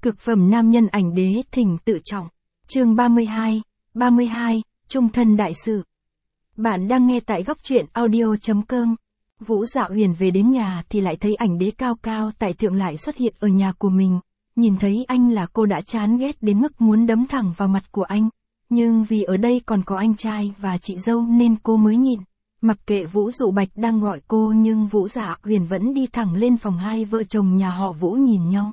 Cực phẩm nam nhân ảnh đế thỉnh tự trọng. Chương 32, Trung thân đại sự. Bạn đang nghe tại góc truyện audio.com. Vũ Dạ Huyền về đến nhà thì lại thấy ảnh đế cao cao tại thượng lại xuất hiện ở nhà của mình. Nhìn thấy anh là cô đã chán ghét đến mức muốn đấm thẳng vào mặt của anh. Nhưng vì ở đây còn có anh trai và chị dâu nên cô mới nhịn. Mặc kệ Vũ Dụ Bạch đang gọi cô nhưng Vũ Dạ Huyền vẫn đi thẳng lên phòng hai vợ chồng nhà họ Vũ nhìn nhau.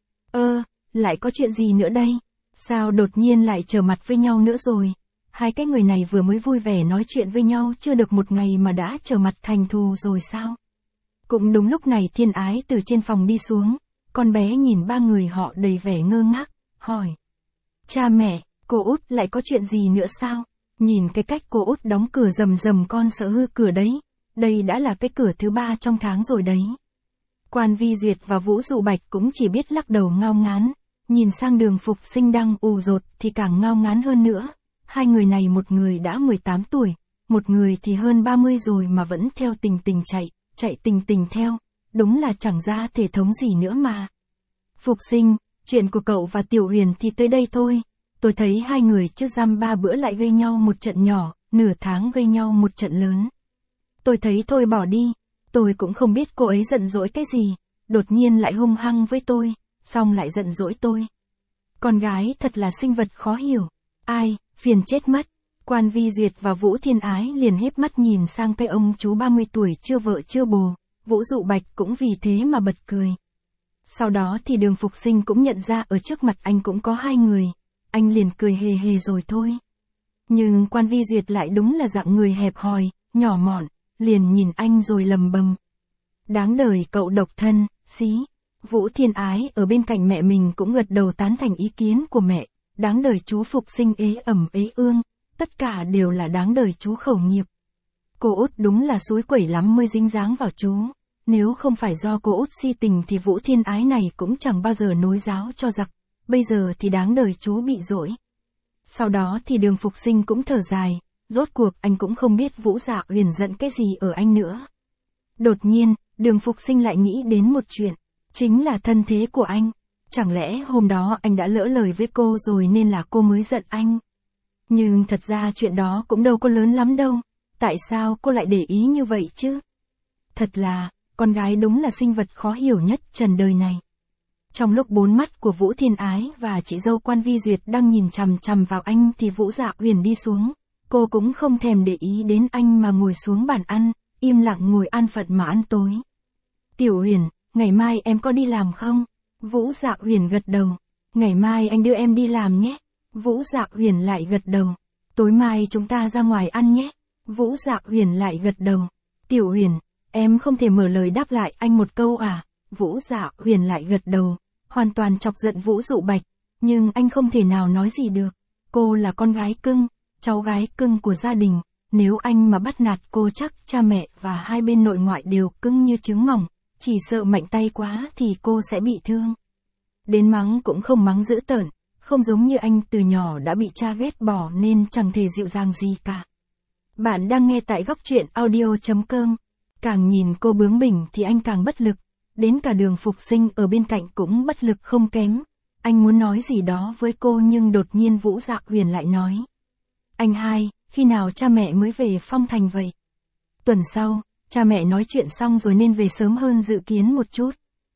Lại có chuyện gì nữa đây? Sao đột nhiên lại trở mặt với nhau nữa rồi? Hai cái người này vừa mới vui vẻ nói chuyện với nhau chưa được một ngày mà đã trở mặt thành thù rồi sao? Cũng đúng lúc này Thiên Ái từ trên phòng đi xuống, con bé nhìn ba người họ đầy vẻ ngơ ngác, hỏi. Cha mẹ, cô út lại có chuyện gì nữa sao? Nhìn cái cách cô út đóng cửa rầm rầm con sợ hư cửa đấy, đây đã là cái cửa thứ 3 trong tháng rồi đấy. Quan Vi Duyệt và Vũ Dụ Bạch cũng chỉ biết lắc đầu ngao ngán, nhìn sang Đường Phục Sinh đang ù dột thì càng ngao ngán hơn nữa. Hai người này một người đã 18 tuổi, một người thì hơn 30 rồi mà vẫn theo tình tình chạy tình tình theo, đúng là chẳng ra thể thống gì nữa mà. Phục Sinh, chuyện của cậu và Tiểu Huyền thì tới đây thôi, tôi thấy hai người trước giam 3 bữa lại gây nhau một trận nhỏ, nửa tháng gây nhau một trận lớn. Tôi thấy thôi bỏ đi, tôi cũng không biết cô ấy giận dỗi cái gì, đột nhiên lại hung hăng với tôi, xong lại giận dỗi tôi. Con gái thật là sinh vật khó hiểu, ai, phiền chết mất. Quan Vi Duyệt và Vũ Thiên Ái liền híp mắt nhìn sang cái ông chú 30 tuổi chưa vợ chưa bồ, Vũ Dụ Bạch cũng vì thế mà bật cười. Sau đó thì Đường Phục Sinh cũng nhận ra ở trước mặt anh cũng có hai người, anh liền cười hề hề rồi thôi. Nhưng Quan Vi Duyệt lại đúng là dạng người hẹp hòi, nhỏ mọn, liền nhìn anh rồi lầm bầm. Đáng đời cậu độc thân, xí. Vũ Thiên Ái ở bên cạnh mẹ mình cũng gật đầu tán thành ý kiến của mẹ, đáng đời chú Phục Sinh ế ẩm ế ương, tất cả đều là đáng đời chú khẩu nghiệp. Cô út đúng là xúi quẩy lắm mới dính dáng vào chú, nếu không phải do cô út si tình thì Vũ Thiên Ái này cũng chẳng bao giờ nối giáo cho giặc, bây giờ thì đáng đời chú bị dỗi. Sau đó thì Đường Phục Sinh cũng thở dài, rốt cuộc anh cũng không biết Vũ Dạ Huyền giận cái gì ở anh nữa. Đột nhiên, Đường Phục Sinh lại nghĩ đến một chuyện, chính là thân thế của anh. Chẳng lẽ hôm đó anh đã lỡ lời với cô rồi nên là cô mới giận anh? Nhưng thật ra chuyện đó cũng đâu có lớn lắm đâu, tại sao cô lại để ý như vậy chứ? Thật là, con gái đúng là sinh vật khó hiểu nhất trần đời này. Trong lúc bốn mắt của Vũ Thiên Ái và chị dâu Quan Vi Duyệt đang nhìn chằm chằm vào anh thì Vũ Dạ Huyền đi xuống, cô cũng không thèm để ý đến anh mà ngồi xuống bàn ăn, im lặng ngồi an phận mà ăn tối. Tiểu Huyền, ngày mai em có đi làm không? Vũ Dạ Huyền gật đầu. Ngày mai anh đưa em đi làm nhé. Vũ Dạ Huyền lại gật đầu. Tối mai chúng ta ra ngoài ăn nhé. Vũ Dạ Huyền lại gật đầu. Tiểu Huyền, em không thể mở lời đáp lại anh một câu à? Vũ Dạ Huyền lại gật đầu, hoàn toàn chọc giận Vũ Dụ Bạch, nhưng anh không thể nào nói gì được. Cô là con gái cưng, cháu gái cưng của gia đình, nếu anh mà bắt nạt cô chắc cha mẹ và hai bên nội ngoại đều cưng như trứng mỏng. Chỉ sợ mạnh tay quá thì cô sẽ bị thương. Đến mắng cũng không mắng dữ tợn, không giống như anh từ nhỏ đã bị cha ghét bỏ nên chẳng thể dịu dàng gì cả. Bạn đang nghe tại góc truyện audio.com. Càng nhìn cô bướng bỉnh thì anh càng bất lực. Đến cả Đường Phục Sinh ở bên cạnh cũng bất lực không kém. Anh muốn nói gì đó với cô nhưng đột nhiên Vũ Dạ Huyền lại nói. Anh hai, khi nào cha mẹ mới về Phong Thành vậy? Tuần sau. Cha mẹ nói chuyện xong rồi nên về sớm hơn dự kiến một chút.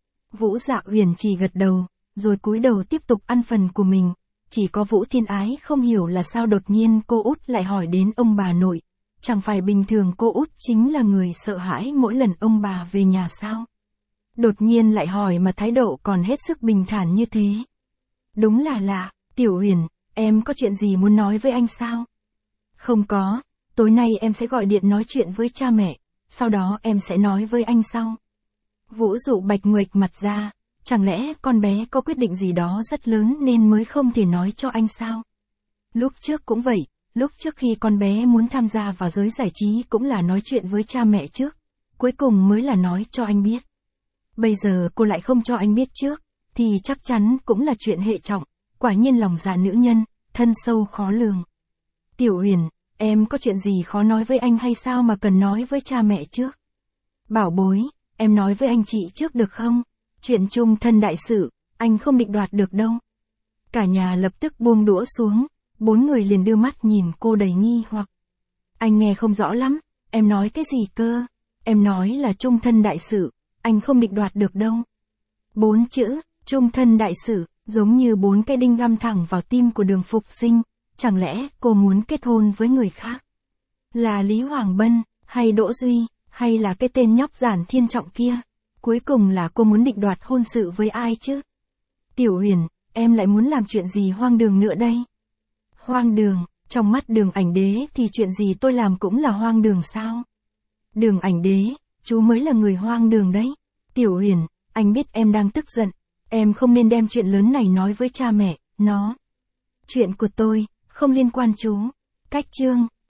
Vũ Dạ Huyền chỉ gật đầu, rồi cúi đầu tiếp tục ăn phần của mình. Chỉ có Vũ Thiên Ái không hiểu là sao đột nhiên cô út lại hỏi đến ông bà nội. Chẳng phải bình thường cô út chính là người sợ hãi mỗi lần ông bà về nhà sao? Đột nhiên lại hỏi mà thái độ còn hết sức bình thản như thế. Đúng là lạ. Tiểu Huyền, em có chuyện gì muốn nói với anh sao? Không có, tối nay em sẽ gọi điện nói chuyện với cha mẹ. Sau đó em sẽ nói với anh sau. Vũ Dụ Bạch nguệch mặt ra, chẳng lẽ con bé có quyết định gì đó rất lớn nên mới không thể nói cho anh sao? Lúc trước cũng vậy, lúc trước khi con bé muốn tham gia vào giới giải trí cũng là nói chuyện với cha mẹ trước, cuối cùng mới là nói cho anh biết. Bây giờ cô lại không cho anh biết trước, thì chắc chắn cũng là chuyện hệ trọng, quả nhiên lòng dạ nữ nhân, thân sâu khó lường. Tiểu Huyền, em có chuyện gì khó nói với anh hay sao mà cần nói với cha mẹ trước? Bảo bối, em nói với anh chị trước được không? Chuyện chung thân đại sự, anh không định đoạt được đâu. Cả nhà lập tức buông đũa xuống, 4 người liền đưa mắt nhìn cô đầy nghi hoặc. Anh nghe không rõ lắm, em nói cái gì cơ? Em nói là chung thân đại sự, anh không định đoạt được đâu. 4 chữ, chung thân đại sự, giống như 4 cái đinh găm thẳng vào tim của Đường Phục Sinh, chẳng lẽ cô muốn kết hôn với người khác? Là Lý Hoàng Bân, hay Đỗ Duy, hay là cái tên nhóc Giản Thiên Trọng kia? Cuối cùng là cô muốn định đoạt hôn sự với ai chứ? Tiểu Huyền, em lại muốn làm chuyện gì hoang đường nữa đây? Hoang đường, trong mắt Đường Ảnh Đế thì chuyện gì tôi làm cũng là hoang đường sao? Đường Ảnh Đế, chú mới là người hoang đường đấy. Tiểu Huyền, anh biết em đang tức giận, em không nên đem chuyện lớn này nói với cha mẹ, nó. Chuyện của tôi, không liên quan chú. Cách chương.